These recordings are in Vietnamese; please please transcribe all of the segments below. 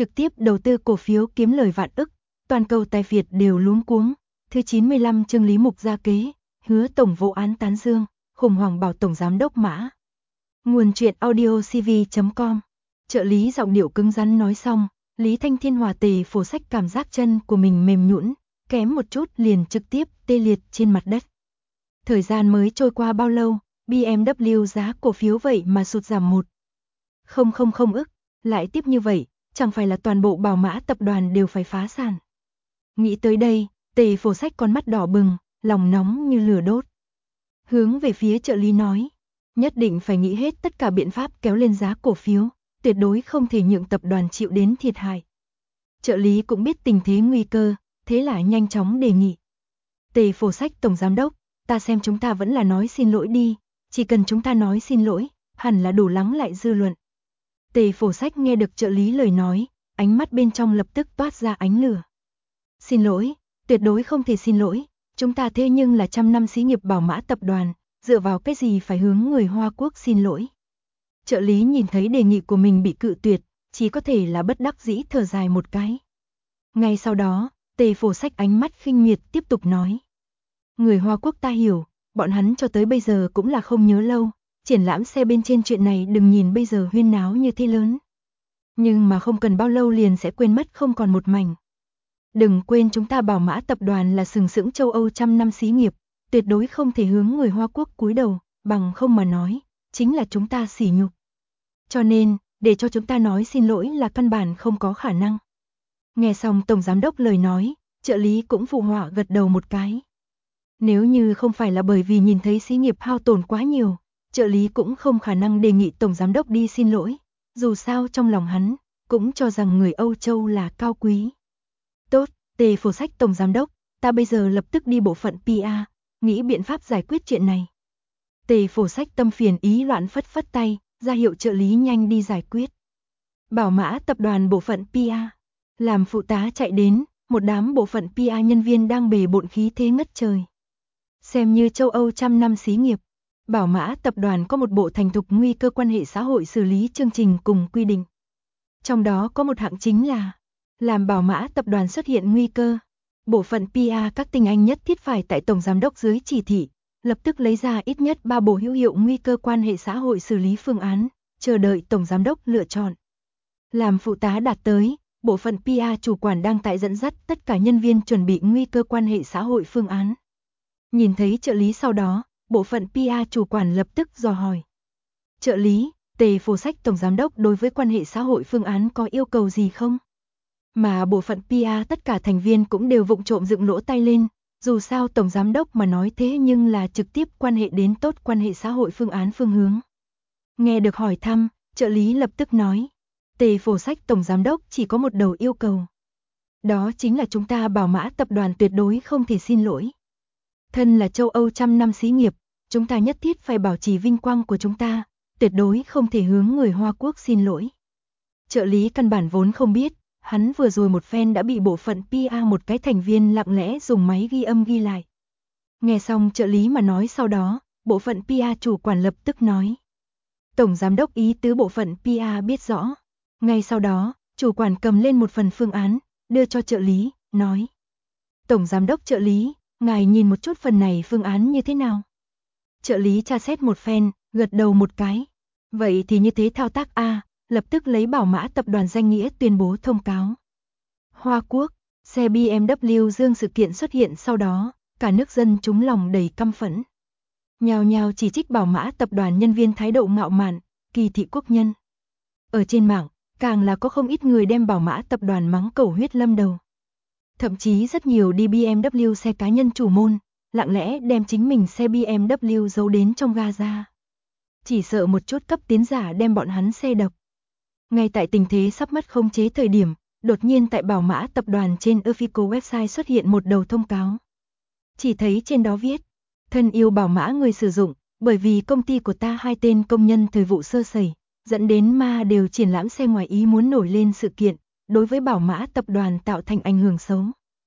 trực tiếp đầu tư cổ phiếu kiếm lời vạn ức, toàn cầu tài Việt đều luống cuống. Thứ 95 chương Lý Mục ra kế, hứa tổng vô án tán dương, khủng hoảng bảo tổng giám đốc Mã. Nguồn truyện audio cv.com. Trợ lý giọng điệu cứng rắn nói xong, Lý Thanh Thiên hòa Tề Phổ Sách cảm giác chân của mình mềm nhũn, kém một chút liền trực tiếp tê liệt trên mặt đất. Thời gian mới trôi qua bao lâu, BMW giá cổ phiếu vậy mà sụt giảm 1,000 ức, lại tiếp như vậy, chẳng phải là toàn bộ Bảo Mã tập đoàn đều phải phá sản. Nghĩ tới đây, Tề Phổ Sách con mắt đỏ bừng, lòng nóng như lửa đốt. Hướng về phía trợ lý nói, nhất định phải nghĩ hết tất cả biện pháp kéo lên giá cổ phiếu, tuyệt đối không thể nhượng tập đoàn chịu đến thiệt hại. Trợ lý cũng biết tình thế nguy cơ, thế là nhanh chóng đề nghị. Tề Phổ Sách tổng giám đốc, ta xem chúng ta vẫn là nói xin lỗi đi, chỉ cần chúng ta nói xin lỗi, hẳn là đủ lắng lại dư luận. Tề Phổ Sách nghe được trợ lý lời nói, ánh mắt bên trong lập tức toát ra ánh lửa. Xin lỗi, tuyệt đối không thể xin lỗi, chúng ta thế nhưng là 100 năm xí nghiệp Bảo Mã tập đoàn, dựa vào cái gì phải hướng người Hoa Quốc xin lỗi. Trợ lý nhìn thấy đề nghị của mình bị cự tuyệt, chỉ có thể là bất đắc dĩ thở dài một cái. Ngay sau đó, Tề Phổ Sách ánh mắt khinh miệt tiếp tục nói. Người Hoa Quốc ta hiểu, bọn hắn cho tới bây giờ cũng là không nhớ lâu, triển lãm xe bên trên chuyện này đừng nhìn bây giờ huyên náo như thế lớn. Nhưng mà không cần bao lâu liền sẽ quên mất không còn một mảnh. Đừng quên chúng ta Bảo Mã tập đoàn là sừng sững châu Âu 100 năm xí nghiệp, tuyệt đối không thể hướng người Hoa Quốc cúi đầu, bằng không mà nói, chính là chúng ta sỉ nhục. Cho nên, để cho chúng ta nói xin lỗi là căn bản không có khả năng. Nghe xong tổng giám đốc lời nói, trợ lý cũng phụ họa gật đầu một cái. Nếu như không phải là bởi vì nhìn thấy xí nghiệp hao tổn quá nhiều, trợ lý cũng không khả năng đề nghị tổng giám đốc đi xin lỗi, dù sao trong lòng hắn, cũng cho rằng người Âu Châu là cao quý. Tốt, Tề Phổ Sách tổng giám đốc, ta bây giờ lập tức đi bộ phận PR, nghĩ biện pháp giải quyết chuyện này. Tề Phổ Sách tâm phiền ý loạn phất phất tay, ra hiệu trợ lý nhanh đi giải quyết. Bảo Mã tập đoàn bộ phận PR, làm phụ tá chạy đến, một đám bộ phận PR nhân viên đang bề bộn khí thế ngất trời. Xem như châu Âu 100 năm xí nghiệp, Bảo Mã tập đoàn có một bộ thành thục nguy cơ quan hệ xã hội xử lý chương trình cùng quy định. Trong đó có một hạng chính là làm Bảo Mã tập đoàn xuất hiện nguy cơ. Bộ phận PR các tinh anh nhất thiết phải tại tổng giám đốc dưới chỉ thị, lập tức lấy ra ít nhất 3 bộ hữu hiệu nguy cơ quan hệ xã hội xử lý phương án, chờ đợi tổng giám đốc lựa chọn. Làm phụ tá đạt tới, bộ phận PR chủ quản đang tại dẫn dắt tất cả nhân viên chuẩn bị nguy cơ quan hệ xã hội phương án. Nhìn thấy trợ lý sau đó, bộ phận PR chủ quản lập tức dò hỏi. Trợ lý, Tề Phổ Sách tổng giám đốc đối với quan hệ xã hội phương án có yêu cầu gì không? Mà bộ phận PR tất cả thành viên cũng đều vụng trộm dựng lỗ tai lên, dù sao tổng giám đốc mà nói thế nhưng là trực tiếp quan hệ đến tốt quan hệ xã hội phương án phương hướng. Nghe được hỏi thăm, trợ lý lập tức nói, Tề Phổ Sách tổng giám đốc chỉ có một đầu yêu cầu. Đó chính là chúng ta Bảo Mã tập đoàn tuyệt đối không thể xin lỗi. Thân là châu Âu 100 năm xí nghiệp, chúng ta nhất thiết phải bảo trì vinh quang của chúng ta, tuyệt đối không thể hướng người Hoa Quốc xin lỗi. Trợ lý căn bản vốn không biết, hắn vừa rồi một phen đã bị bộ phận PR một cái thành viên lặng lẽ dùng máy ghi âm ghi lại. Nghe xong trợ lý mà nói sau đó, bộ phận PR chủ quản lập tức nói. Tổng giám đốc ý tứ bộ phận PR biết rõ. Ngay sau đó, chủ quản cầm lên một phần phương án, đưa cho trợ lý, nói. Tổng giám đốc trợ lý, ngài nhìn một chút phần này phương án như thế nào? Trợ lý tra xét một phen, gật đầu một cái. Vậy thì như thế thao tác A, lập tức lấy Bảo Mã tập đoàn danh nghĩa tuyên bố thông cáo. Hoa Quốc, xe BMW Dương sự kiện xuất hiện sau đó, cả nước dân chúng lòng đầy căm phẫn. Nhào nhào chỉ trích Bảo Mã tập đoàn nhân viên thái độ ngạo mạn, kỳ thị quốc nhân. Ở trên mạng, càng là có không ít người đem Bảo Mã tập đoàn mắng cầu huyết lâm đầu. Thậm chí rất nhiều đi BMW xe cá nhân chủ môn, lặng lẽ đem chính mình xe BMW giấu đến trong Gaza. Chỉ sợ một chút cấp tiến giả đem bọn hắn xe độc. Ngay tại tình thế sắp mất khống chế thời điểm, đột nhiên tại Bảo Mã tập đoàn trên official website xuất hiện một đầu thông cáo. Chỉ thấy trên đó viết, thân yêu Bảo Mã người sử dụng, bởi vì công ty của ta 2 tên công nhân thời vụ sơ sẩy, dẫn đến ma đều triển lãm xe ngoài ý muốn nổi lên sự kiện, đối với Bảo Mã tập đoàn tạo thành ảnh hưởng xấu.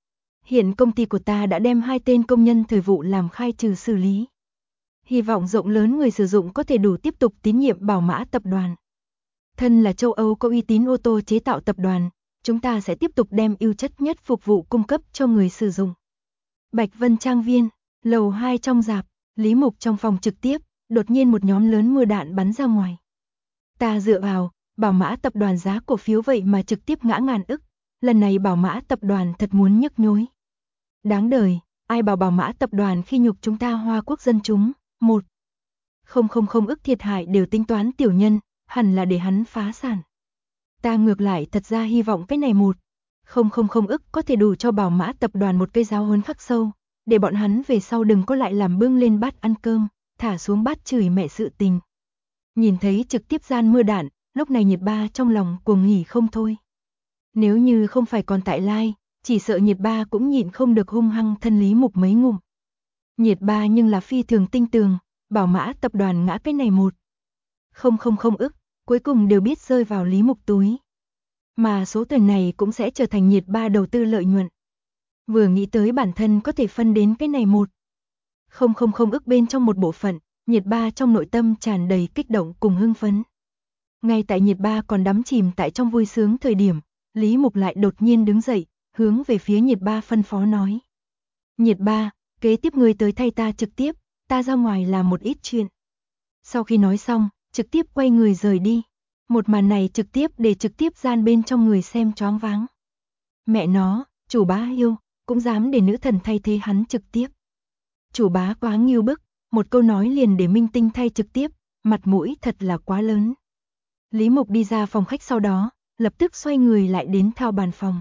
Hiện công ty của ta đã đem 2 tên công nhân thời vụ làm khai trừ xử lý. Hy vọng rộng lớn người sử dụng có thể đủ tiếp tục tín nhiệm Bảo Mã tập đoàn. Thân là châu Âu có uy tín ô tô chế tạo tập đoàn, chúng ta sẽ tiếp tục đem ưu chất nhất phục vụ cung cấp cho người sử dụng. Bạch Vân Trang Viên, lầu 2 trong rạp, Lý Mục trong phòng trực tiếp, đột nhiên một nhóm lớn mưa đạn bắn ra ngoài. Ta dựa vào, Bảo Mã tập đoàn giá cổ phiếu vậy mà trực tiếp ngã ngàn ức, lần này Bảo Mã tập đoàn thật muốn nhức nhối. Đáng đời, ai bảo Bảo Mã tập đoàn khi nhục chúng ta Hoa Quốc dân chúng, 1,000 ức thiệt hại đều tính toán tiểu nhân, hẳn là để hắn phá sản. Ta ngược lại thật ra hy vọng cái này 1,000 ức có thể đủ cho Bảo Mã tập đoàn một cây giáo huấn khắc sâu, để bọn hắn về sau đừng có lại làm bưng lên bát ăn cơm, thả xuống bát chửi mẹ sự tình. Nhìn thấy trực tiếp gian mưa đạn, lúc này Nhiệt Ba trong lòng cuồng hỉ không thôi. Nếu như không phải còn tại lai, chỉ sợ Nhiệt Ba cũng nhịn không được hung hăng thân Lý Mục mấy ngụm. Nhiệt Ba nhưng là phi thường tinh tường, Bảo Mã tập đoàn ngã cái này 1,000 ức, cuối cùng đều biết rơi vào Lý Mục túi. Mà số tiền này cũng sẽ trở thành Nhiệt Ba đầu tư lợi nhuận. Vừa nghĩ tới bản thân có thể phân đến cái này 1,000 ức bên trong một bộ phận, Nhiệt Ba trong nội tâm tràn đầy kích động cùng hưng phấn. Ngay tại Nhiệt Ba còn đắm chìm tại trong vui sướng thời điểm, Lý Mục lại đột nhiên đứng dậy, hướng về phía Nhiệt Ba phân phó nói. Nhiệt Ba, kế tiếp ngươi tới thay ta trực tiếp, ta ra ngoài làm một ít chuyện. Sau khi nói xong, trực tiếp quay người rời đi. Một màn này trực tiếp gian bên trong người xem choáng váng. Mẹ nó, chủ bá yêu, cũng dám để nữ thần thay thế hắn trực tiếp. Chủ bá quá nghiêu bức, một câu nói liền để minh tinh thay trực tiếp, mặt mũi thật là quá lớn. Lý Mục đi ra phòng khách sau đó, lập tức xoay người lại đến thao bàn phòng.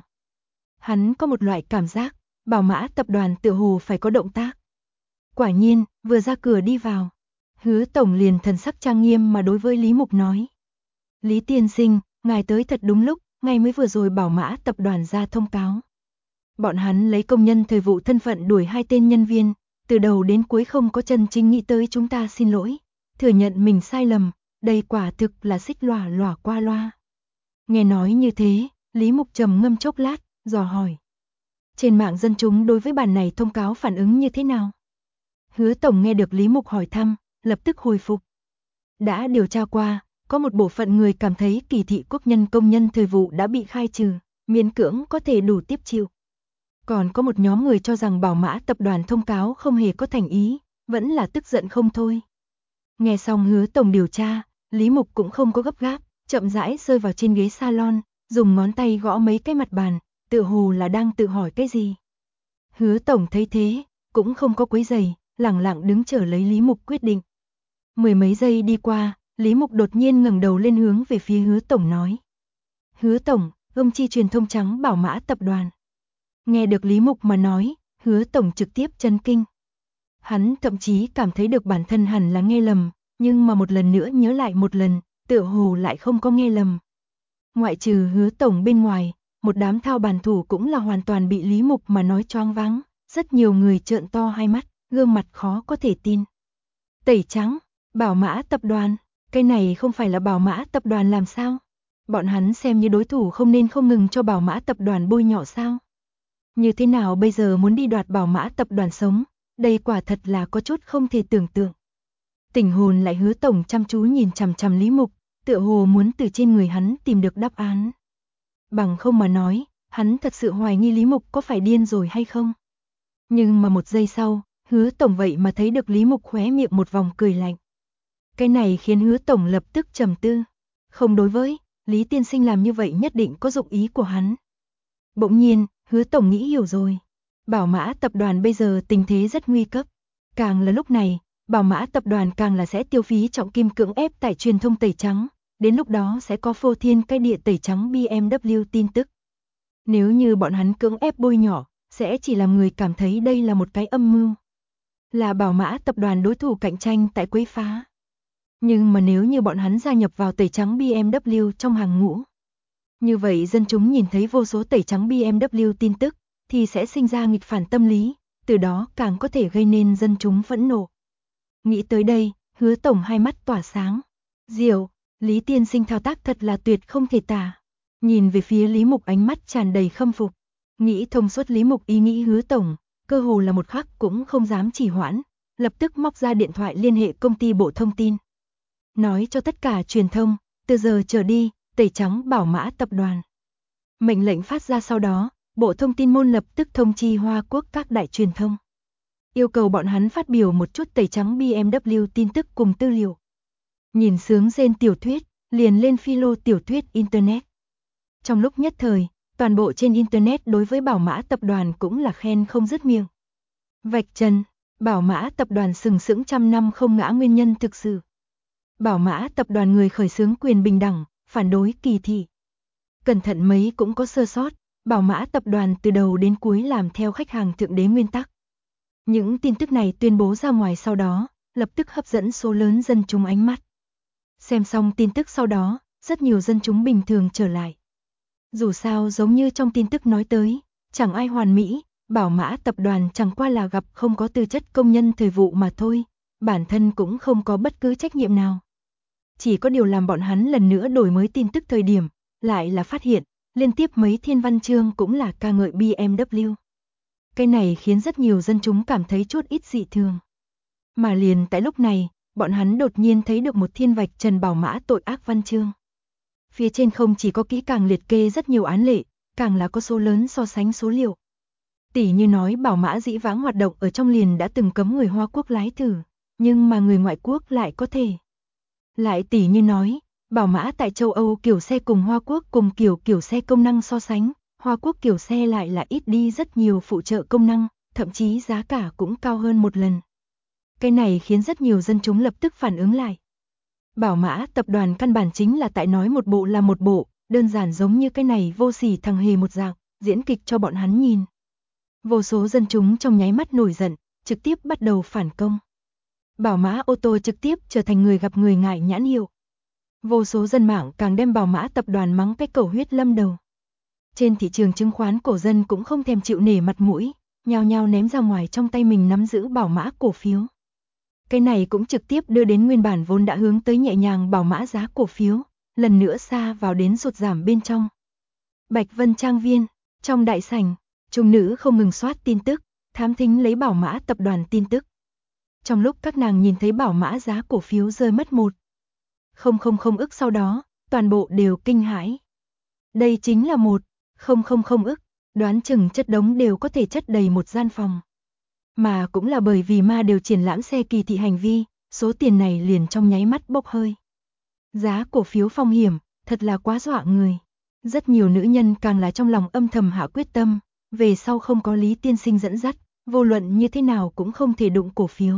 Hắn có một loại cảm giác, Bảo Mã tập đoàn tựa hồ phải có động tác. Quả nhiên, vừa ra cửa đi vào, Hứa tổng liền thần sắc trang nghiêm mà đối với Lý Mục nói. Lý tiên sinh, ngài tới thật đúng lúc, ngay mới vừa rồi Bảo Mã tập đoàn ra thông cáo. Bọn hắn lấy công nhân thời vụ thân phận đuổi 2 tên nhân viên, từ đầu đến cuối không có chân chính nghĩ tới chúng ta xin lỗi, thừa nhận mình sai lầm, đây quả thực là xích lòa lòa qua loa. Nghe nói như thế, Lý Mục trầm ngâm chốc lát, dò hỏi. Trên mạng dân chúng đối với bản này thông cáo phản ứng như thế nào? Hứa tổng nghe được Lý Mục hỏi thăm, lập tức hồi phục. Đã điều tra qua, có một bộ phận người cảm thấy Kỳ thị quốc nhân công nhân thời vụ đã bị khai trừ, miễn cưỡng có thể đủ tiếp chịu. Còn có một nhóm người cho rằng Bảo Mã tập đoàn thông cáo không hề có thành ý, vẫn là tức giận không thôi. Nghe xong Hứa tổng điều tra, Lý Mục cũng không có gấp gáp, chậm rãi rơi vào trên ghế salon, dùng ngón tay gõ mấy cái mặt bàn, tựa hồ là đang tự hỏi cái gì. Hứa tổng thấy thế, cũng không có quấy giày, lẳng lặng đứng chờ lấy Lý Mục quyết định. Mười mấy giây đi qua, Lý Mục đột nhiên ngẩng đầu lên hướng về phía Hứa tổng nói. Hứa tổng, Gông Chi truyền thông trắng Bảo Mã tập đoàn. Nghe được Lý Mục mà nói, Hứa tổng trực tiếp chấn kinh. Hắn thậm chí cảm thấy được bản thân hẳn là nghe lầm, nhưng mà một lần nữa nhớ lại một lần, tựa hồ lại không có nghe lầm. Ngoại trừ Hứa tổng bên ngoài, một đám thao bàn thủ cũng là hoàn toàn bị Lý Mục mà nói choáng váng, rất nhiều người trợn to hai mắt, gương mặt khó có thể tin. Tẩy trắng, Bảo Mã tập đoàn, cái này không phải là Bảo Mã tập đoàn làm sao? Bọn hắn xem như đối thủ không nên không ngừng cho Bảo Mã tập đoàn bôi nhọ sao? Như thế nào bây giờ muốn đi đoạt Bảo Mã tập đoàn sống, đây quả thật là có chút không thể tưởng tượng. Tỉnh hồn lại Hứa tổng chăm chú nhìn chằm chằm Lý Mục, tựa hồ muốn từ trên người hắn tìm được đáp án. Bằng không mà nói, hắn thật sự hoài nghi Lý Mục có phải điên rồi hay không. Nhưng mà một giây sau, Hứa tổng vậy mà thấy được Lý Mục khóe miệng một vòng cười lạnh. Cái này khiến Hứa tổng lập tức trầm tư. Không, đối với Lý tiên sinh làm như vậy nhất định có dụng ý của hắn. Bỗng nhiên, Hứa tổng nghĩ hiểu rồi. Bảo Mã tập đoàn bây giờ tình thế rất nguy cấp. Càng là lúc này, Bảo Mã tập đoàn càng là sẽ tiêu phí trọng kim cưỡng ép tại truyền thông tẩy trắng. Đến lúc đó sẽ có phô thiên cái địa tẩy trắng BMW tin tức. Nếu như bọn hắn cưỡng ép bôi nhọ, sẽ chỉ làm người cảm thấy đây là một cái âm mưu. Là Bảo Mã tập đoàn đối thủ cạnh tranh tại quấy phá. Nhưng mà nếu như bọn hắn gia nhập vào tẩy trắng BMW trong hàng ngũ, như vậy dân chúng nhìn thấy vô số tẩy trắng BMW tin tức, thì sẽ sinh ra nghịch phản tâm lý, từ đó càng có thể gây nên dân chúng phẫn nộ. Nghĩ tới đây, Hứa tổng hai mắt tỏa sáng. Diệu, Lý tiên sinh thao tác thật là tuyệt không thể tả. Nhìn về phía Lý Mục ánh mắt tràn đầy khâm phục. Nghĩ thông suốt Lý Mục ý nghĩ Hứa tổng, cơ hồ là một khắc cũng không dám trì hoãn, lập tức móc ra điện thoại liên hệ công ty bộ thông tin. Nói cho tất cả truyền thông, từ giờ trở đi, tẩy trắng Bảo Mã tập đoàn. Mệnh lệnh phát ra sau đó, Bộ Thông tin môn lập tức thông chi Hoa Quốc các đại truyền thông. Yêu cầu bọn hắn phát biểu một chút tẩy trắng BMW tin tức cùng tư liệu. Nhìn sướng rên tiểu thuyết, liền lên philo tiểu thuyết Internet. Trong lúc nhất thời, toàn bộ trên Internet đối với Bảo Mã tập đoàn cũng là khen không dứt miệng. Vạch trần, Bảo Mã tập đoàn sừng sững trăm năm không ngã nguyên nhân thực sự. Bảo Mã tập đoàn người khởi xướng quyền bình đẳng, phản đối kỳ thị. Cẩn thận mấy cũng có sơ sót, Bảo Mã tập đoàn từ đầu đến cuối làm theo khách hàng thượng đế nguyên tắc. Những tin tức này tuyên bố ra ngoài sau đó, lập tức hấp dẫn số lớn dân chúng ánh mắt. Xem xong tin tức sau đó, rất nhiều dân chúng bình thường trở lại. Dù sao giống như trong tin tức nói tới, chẳng ai hoàn mỹ, Bảo Mã tập đoàn chẳng qua là gặp không có tư chất công nhân thời vụ mà thôi, bản thân cũng không có bất cứ trách nhiệm nào. Chỉ có điều làm bọn hắn lần nữa đổi mới tin tức thời điểm, lại là phát hiện, liên tiếp mấy thiên văn chương cũng là ca ngợi BMW. Cái này khiến rất nhiều dân chúng cảm thấy chút ít dị thường. Mà liền tại lúc này, bọn hắn đột nhiên thấy được một thiên vạch trần Bảo Mã tội ác văn chương. Phía trên không chỉ có kỹ càng liệt kê rất nhiều án lệ, càng là có số lớn so sánh số liệu. Tỉ như nói Bảo Mã dĩ vãng hoạt động ở trong liền đã từng cấm người Hoa Quốc lái thử, nhưng mà người ngoại quốc lại có thể. Lại tỉ như nói, Bảo Mã tại châu Âu kiểu xe cùng Hoa Quốc cùng kiểu xe công năng so sánh, Hoa Quốc kiểu xe lại là ít đi rất nhiều phụ trợ công năng, thậm chí giá cả cũng cao hơn một lần. Cái này khiến rất nhiều dân chúng lập tức phản ứng lại. Bảo Mã tập đoàn căn bản chính là tại nói một bộ là một bộ, đơn giản giống như cái này vô sỉ thằng hề một dạng, diễn kịch cho bọn hắn nhìn. Vô số dân chúng trong nháy mắt nổi giận, trực tiếp bắt đầu phản công. Bảo Mã ô tô trực tiếp trở thành người gặp người ngại nhãn hiệu. Vô số dân mạng càng đem Bảo Mã tập đoàn mắng cái cầu huyết lâm đầu. Trên thị trường chứng khoán cổ dân cũng không thèm chịu nể mặt mũi, nhao nhao ném ra ngoài trong tay mình nắm giữ Bảo Mã cổ phiếu. Cái này cũng trực tiếp đưa đến nguyên bản vốn đã hướng tới nhẹ nhàng Bảo Mã giá cổ phiếu, lần nữa xa vào đến sụt giảm bên trong. Bạch Vân Trang viên, trong đại sảnh, trung nữ không ngừng soát tin tức, thám thính lấy Bảo Mã tập đoàn tin tức. Trong lúc các nàng nhìn thấy Bảo Mã giá cổ phiếu rơi mất 1,000 ức sau đó, toàn bộ đều kinh hãi. Đây chính là 1,000 ức, đoán chừng chất đống đều có thể chất đầy một gian phòng. Mà cũng là bởi vì ma đều triển lãm xe kỳ thị hành vi, số tiền này liền trong nháy mắt bốc hơi. Giá cổ phiếu phong hiểm, thật là quá dọa người. Rất nhiều nữ nhân càng là trong lòng âm thầm hạ quyết tâm, về sau không có Lý tiên sinh dẫn dắt, vô luận như thế nào cũng không thể đụng cổ phiếu.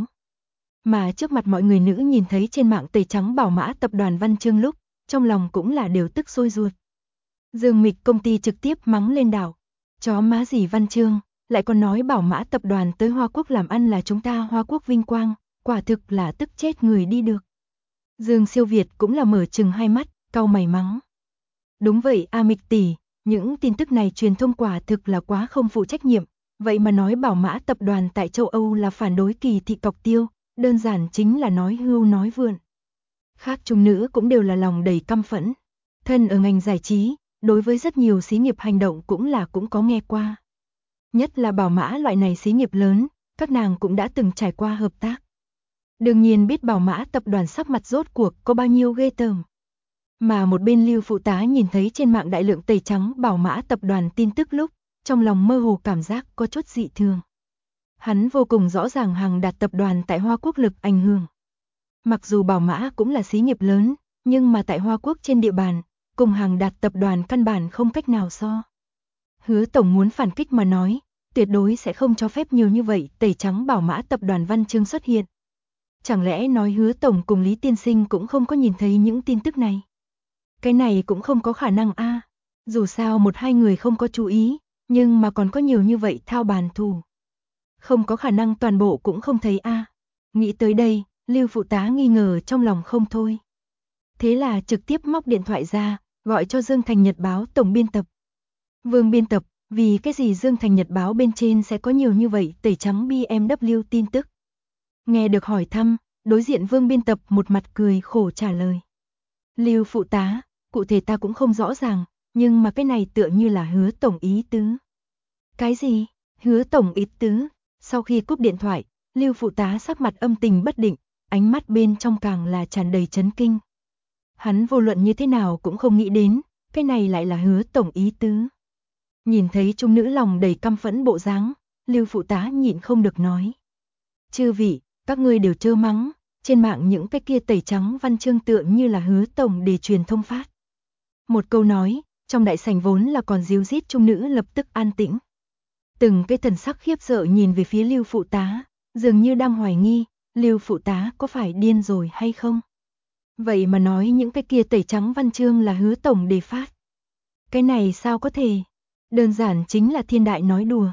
Mà trước mặt mọi người nữ nhìn thấy trên mạng tẩy trắng Bảo Mã tập đoàn văn chương lúc, trong lòng cũng là đều tức sôi ruột. Dương Mịch công ty trực tiếp mắng lên đảo. Chó má gì văn chương, lại còn nói Bảo Mã tập đoàn tới Hoa Quốc làm ăn là chúng ta Hoa Quốc vinh quang, quả thực là tức chết người đi được. Dương Siêu Việt cũng là mở trừng hai mắt, cau mày mắng. Đúng vậy A Mịch tỷ, những tin tức này truyền thông quả thực là quá không phụ trách nhiệm, vậy mà nói Bảo Mã tập đoàn tại châu Âu là phản đối kỳ thị cọc tiêu, đơn giản chính là nói hưu nói vượn. Khác trung nữ cũng đều là lòng đầy căm phẫn. Thân ở ngành giải trí, đối với rất nhiều xí nghiệp hành động cũng có nghe qua. Nhất là Bảo Mã loại này xí nghiệp lớn, các nàng cũng đã từng trải qua hợp tác. Đương nhiên biết Bảo Mã tập đoàn sắc mặt rốt cuộc có bao nhiêu ghê tởm. Mà một bên Lưu phụ tá nhìn thấy trên mạng đại lượng tẩy trắng Bảo Mã tập đoàn tin tức lúc, trong lòng mơ hồ cảm giác có chút dị thường. Hắn vô cùng rõ ràng Hàng Đạt tập đoàn tại Hoa Quốc lực ảnh hưởng. Mặc dù Bảo Mã cũng là xí nghiệp lớn, nhưng mà tại Hoa Quốc trên địa bàn, cùng Hàng Đạt tập đoàn căn bản không cách nào so. Hứa tổng muốn phản kích mà nói, tuyệt đối sẽ không cho phép nhiều như vậy tẩy trắng Bảo Mã tập đoàn văn chương xuất hiện. Chẳng lẽ nói Hứa tổng cùng Lý tiên sinh cũng không có nhìn thấy những tin tức này? Cái này cũng không có khả năng a. Dù sao một hai người không có chú ý, nhưng mà còn có nhiều như vậy thao bàn thủ. Không có khả năng toàn bộ cũng không thấy a. Nghĩ tới đây, Lưu phụ tá nghi ngờ trong lòng không thôi. Thế là trực tiếp móc điện thoại ra, gọi cho Dương Thành Nhật báo tổng biên tập. Vương biên tập, vì cái gì Dương Thành Nhật báo bên trên sẽ có nhiều như vậy tẩy trắng BMW tin tức? Nghe được hỏi thăm, đối diện Vương biên tập một mặt cười khổ trả lời. Lưu phụ tá, cụ thể ta cũng không rõ ràng, nhưng mà cái này tựa như là Hứa tổng ý tứ. Cái gì? Hứa tổng ý tứ? Sau khi cúp điện thoại, Lưu phụ tá sắc mặt âm tình bất định, ánh mắt bên trong càng là tràn đầy chấn kinh. Hắn vô luận như thế nào cũng không nghĩ đến, cái này lại là Hứa tổng ý tứ. Nhìn thấy trung nữ lòng đầy căm phẫn bộ dáng, Lưu phụ tá nhịn không được nói. Chư vị, các ngươi đều trơ mắng, trên mạng những cái kia tẩy trắng văn chương tựa như là Hứa tổng để truyền thông phát. Một câu nói, trong đại sảnh vốn là còn ríu rít trung nữ lập tức an tĩnh. Từng cái thần sắc khiếp sợ nhìn về phía Lưu phụ tá, dường như đang hoài nghi, Lưu phụ tá có phải điên rồi hay không? Vậy mà nói những cái kia tẩy trắng văn chương là Hứa tổng đề phát. Cái này sao có thể? Đơn giản chính là thiên đại nói đùa.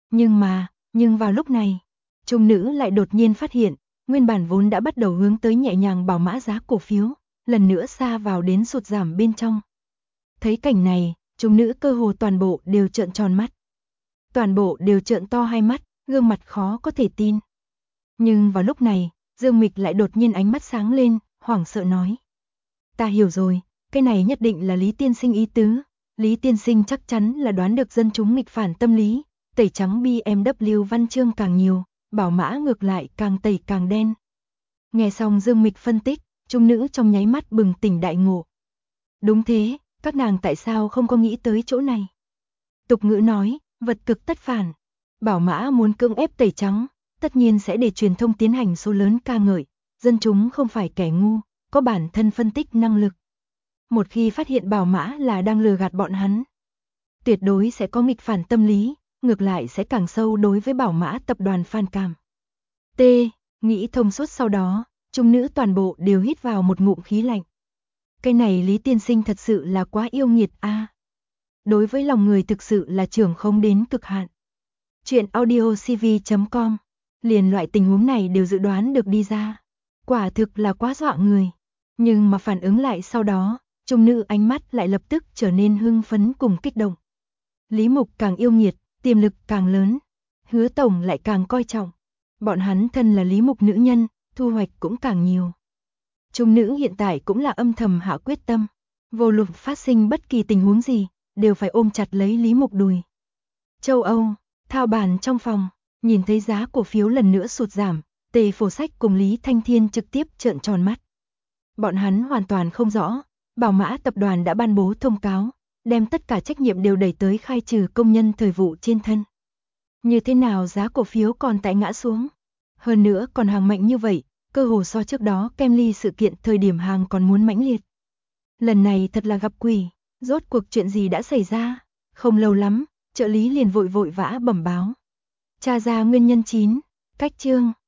Nhưng vào lúc này, trung nữ lại đột nhiên phát hiện, nguyên bản vốn đã bắt đầu hướng tới nhẹ nhàng bảo mã giá cổ phiếu, lần nữa xa vào đến sụt giảm bên trong. Thấy cảnh này, trung nữ cơ hồ toàn bộ đều trợn tròn mắt. Toàn bộ đều trợn to hai mắt, gương mặt khó có thể tin. Nhưng vào lúc này, Dương Mịch lại đột nhiên ánh mắt sáng lên, hoảng sợ nói. Ta hiểu rồi, cái này nhất định là Lý tiên sinh ý tứ. Lý tiên sinh chắc chắn là đoán được dân chúng nghịch phản tâm lý, tẩy trắng BMW văn chương càng nhiều, bảo mã ngược lại càng tẩy càng đen. Nghe xong Dương Mịch phân tích, trung nữ trong nháy mắt bừng tỉnh đại ngộ. Đúng thế, các nàng tại sao không có nghĩ tới chỗ này? Tục ngữ nói, vật cực tất phản. Bảo mã muốn cưỡng ép tẩy trắng, tất nhiên sẽ để truyền thông tiến hành số lớn ca ngợi. Dân chúng không phải kẻ ngu, có bản thân phân tích năng lực. Một khi phát hiện bảo mã là đang lừa gạt bọn hắn, tuyệt đối sẽ có nghịch phản tâm lý, ngược lại sẽ càng sâu đối với bảo mã tập đoàn phản cảm. T. Nghĩ thông suốt sau đó, trung nữ toàn bộ đều hít vào một ngụm khí lạnh. Cái này Lý tiên sinh thật sự là quá yêu nghiệt a. Đối với lòng người thực sự là trưởng không đến cực hạn. Chuyện audiocv.com, liền loại tình huống này đều dự đoán được đi ra. Quả thực là quá dọa người. Nhưng mà phản ứng lại sau đó, trung nữ ánh mắt lại lập tức trở nên hưng phấn cùng kích động. Lý Mục càng yêu nghiệt, tiềm lực càng lớn. Hứa tổng lại càng coi trọng. Bọn hắn thân là Lý Mục nữ nhân, thu hoạch cũng càng nhiều. Trung nữ hiện tại cũng là âm thầm hạ quyết tâm. Vô luận phát sinh bất kỳ tình huống gì, đều phải ôm chặt lấy Lý Mục đùi. Châu Âu, thao bàn trong phòng, nhìn thấy giá cổ phiếu lần nữa sụt giảm, Tề Phổ Sách cùng Lý Thanh Thiên trực tiếp trợn tròn mắt. Bọn hắn hoàn toàn không rõ, Bảo Mã tập đoàn đã ban bố thông cáo, đem tất cả trách nhiệm đều đẩy tới khai trừ công nhân thời vụ trên thân. Như thế nào giá cổ phiếu còn tại ngã xuống? Hơn nữa còn hàng mạnh như vậy, cơ hồ so trước đó Kemly sự kiện thời điểm hàng còn muốn mãnh liệt. Lần này thật là gặp quỷ, rốt cuộc chuyện gì đã xảy ra? Không lâu lắm, trợ lý liền vội vã bẩm báo. Tra ra nguyên nhân 9, cách chương.